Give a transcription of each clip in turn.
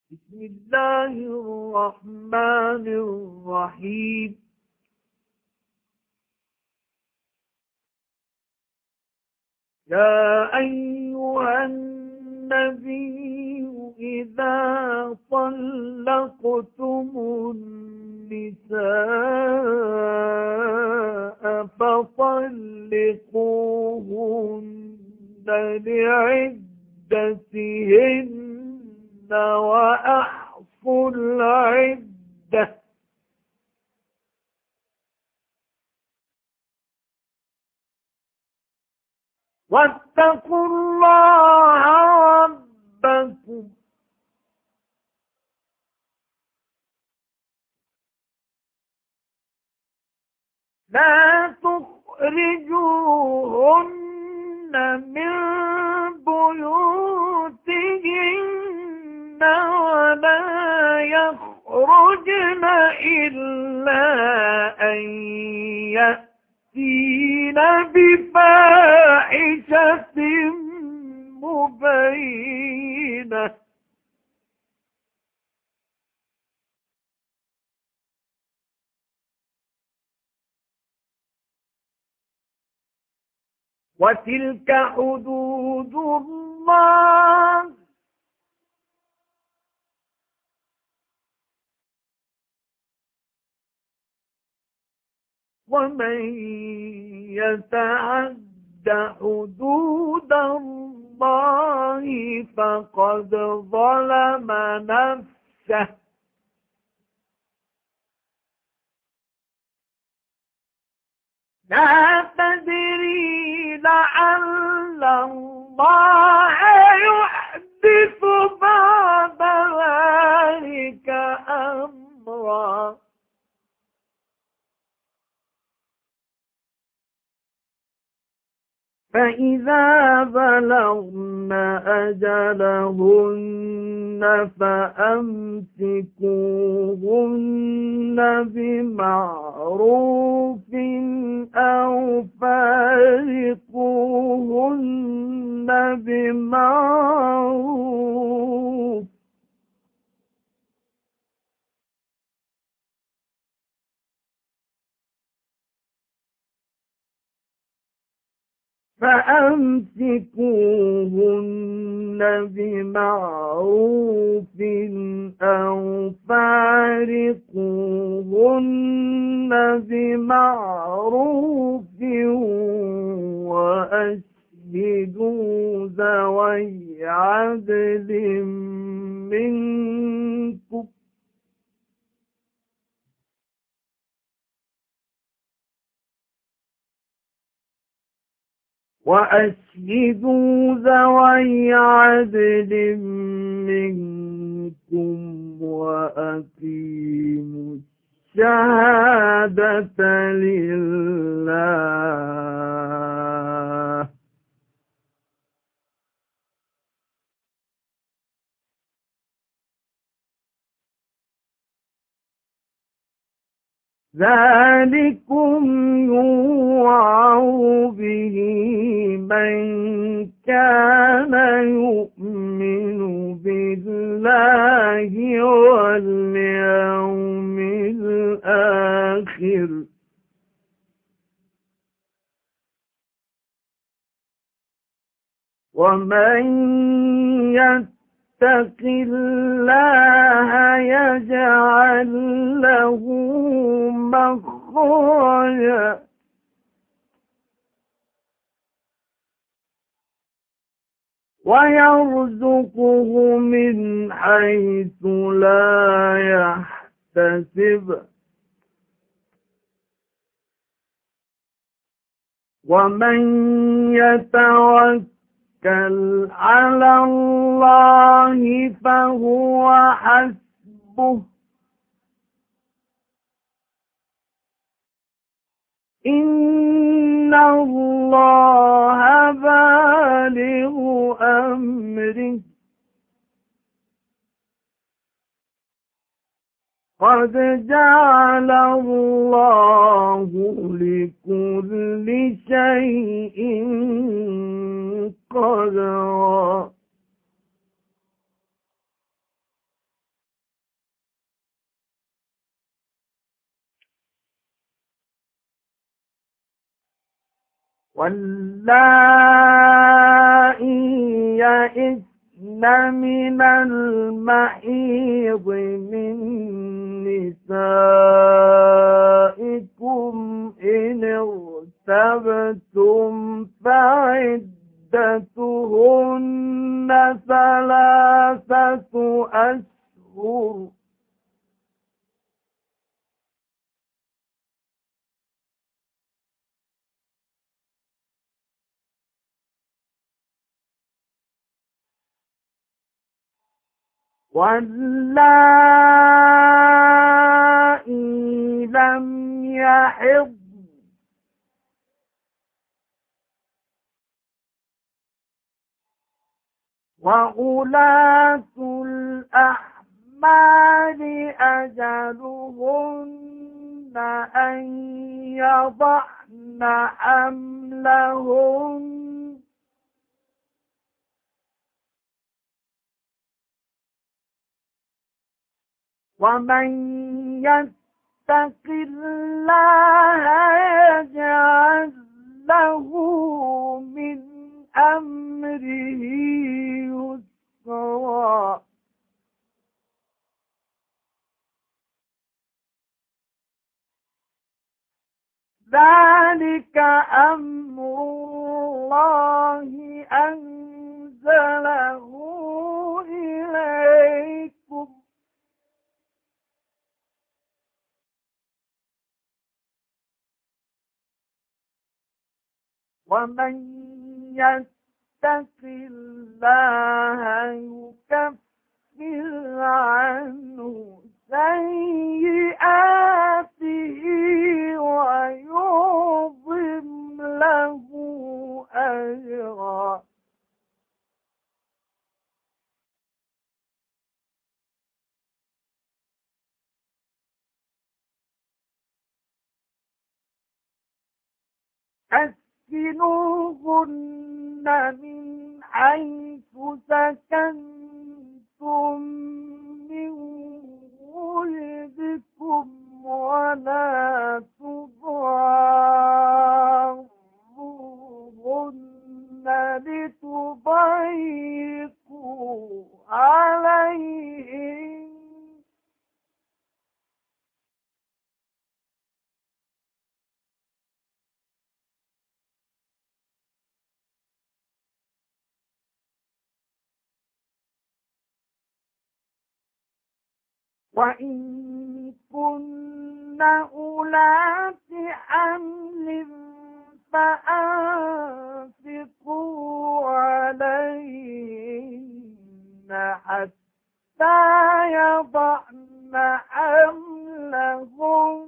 بسم الله الرحمن الرحيم. يا أيها النبي إذا طلقتم النساء فطلقوهن لعدتهن وأحصوا العدة واتقوا الله ربكم لا تخرجوهن من بيوتهن ولا يخرجن إلا أن يأتين بفاحشة مبينة وتلك حدود الله ومن يتعد حدود الله فقد ظلم نفسه لا تدري لعل الله يحدث بعد ذلك أمرا فإذا بلغن أجلهن فأمسكوهن بمعروف أو فارقوهن بمعروف فأمسكوهن بمعروف أو فارقوهن بمعروف وأشهدوا ذوي عدل منكم وأقيموا الشهادة لله ذلكم يوعظ به من كان يؤمن بالله واليوم الآخر ومن يتق الله يجعل له مخرجا ويرزقه من حيث لا يحتسب ومن يتوكل على الله فهو حسبه إن الله بالغ أمره قد جعل الله لكل شيء قدرا واللائي يئسن من المحيض من نسائكم إن ارتبتم فعدتهن 3 أشهر واللائي لم يحضن وأولاة الأحمال أجلهن أن يضعن حملهن ومن يتق الله يجعل له من أمره يسرا ذلك أمر الله أنزله إليكم ومن يتق الله يكفر عنه سيئاته ويعظم له أجرا أسكنوهن من حيث سكنتم من وجدكم ولا تضاروهن لتضيقوا عليهن وإن كن أولات حمل فأنفقوا عليهن حتى يضعن حملهن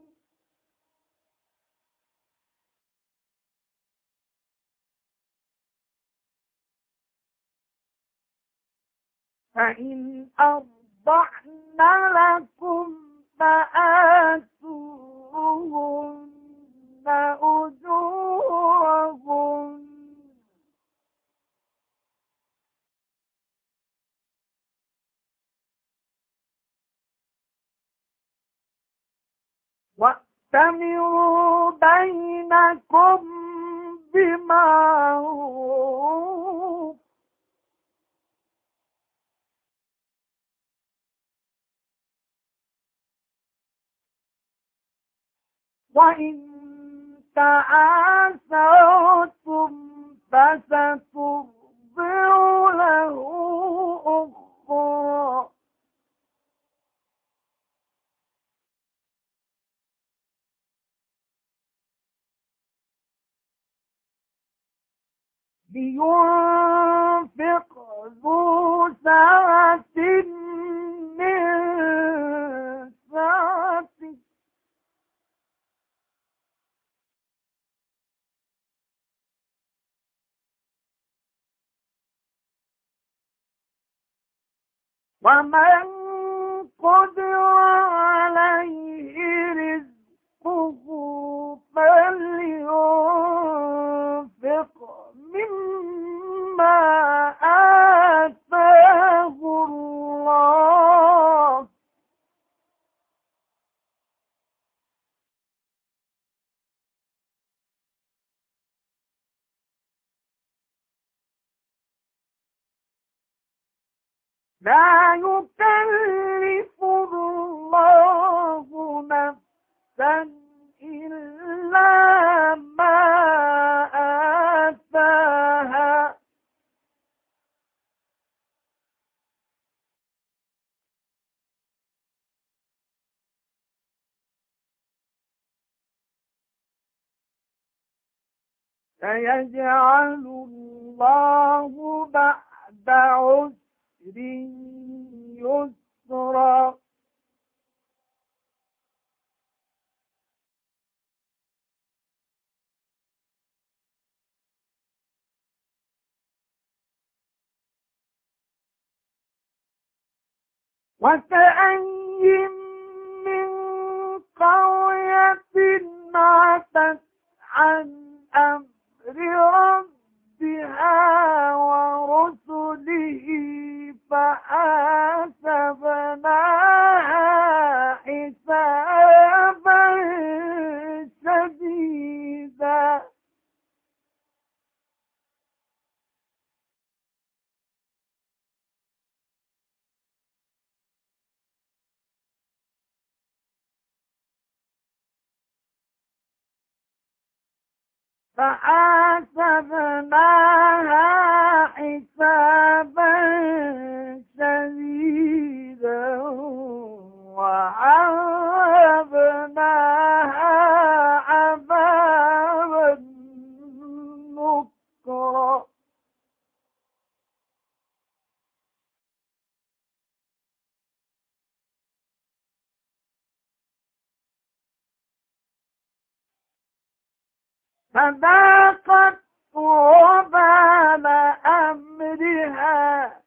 فإن أرضعن لكم فآتوهن أجورهن وَأْتَمِرُوا بَيْنَكُمْ بِمَعْرُوفٍ وَإِن تعاسرتم فسترضع له أخرى لينفق ذو سعة من سعته ومن قدر عليه رزقه فلينفق مما آتاه الله لا يكلف الله نفسا إلا ما آتاها سيجعل الله بعد عسر يسرا وكأين من قرية عتت عن أمر ربها ورسله فحاسبناها حسابا شديدا فحاسبناها حسابا شديدا وعذبناها عذابا نكرا فذاقت وبال أمرها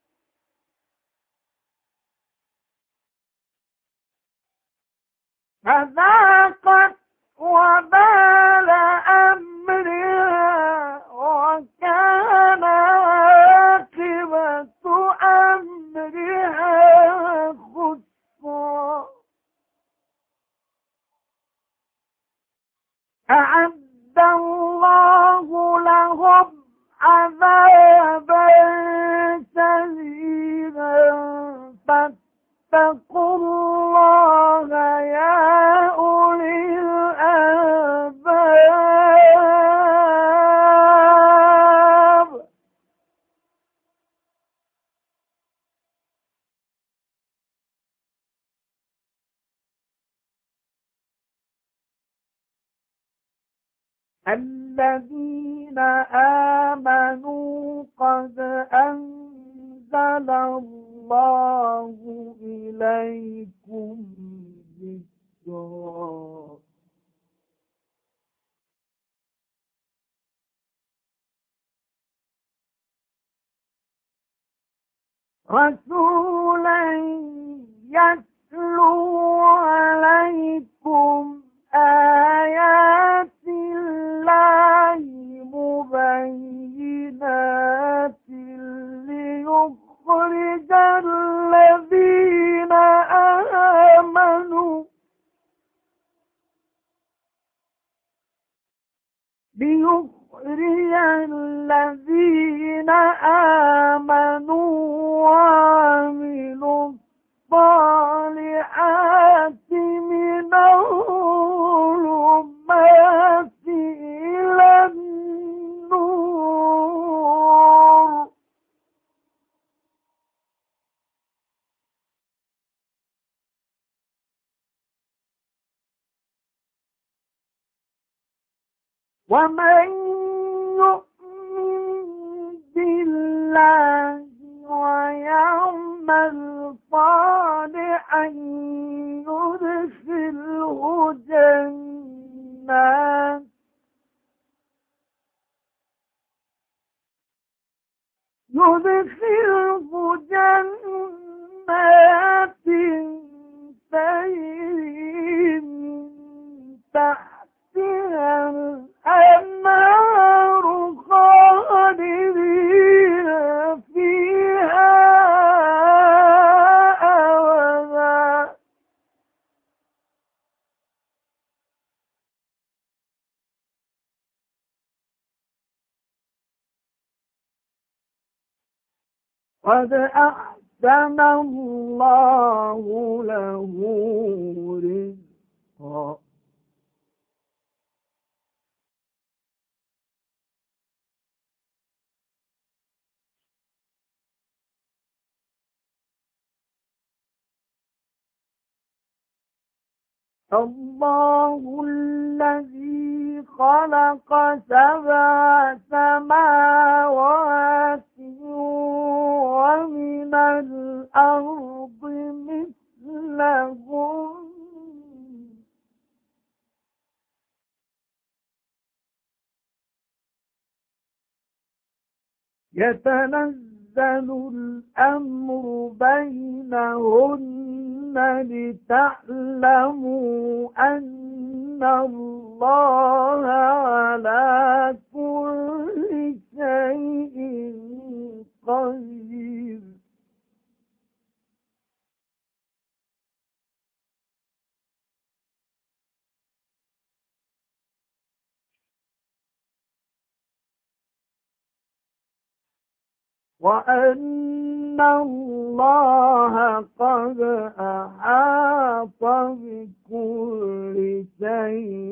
فذاقت وبال أمرها وكان عاقبة أمرها خسرا أعد الله لهم عذابا شديدا فاتقوا الله يا أولي الألباب الذين آمنوا قد أنزل الله إليكم ذكرا رسولا يتلو عليكم آيات الله مبينات ليخرج الذين آمنوا وعملوا الصالحات من الظلمات إلى النور ومن يؤمن بالله ويعمل صالحا يدخله جنات تجري من تحتها الأنهار خالدين فيها أبدا قد أحسن الله له رزقا. الله الذي خلق 7 سماوات ومن الأرض مثلهم يتنزل الأمر بينهن لتعلموا أن الله على كل شيء قدير. وأن الله قد أحاط بكل شيء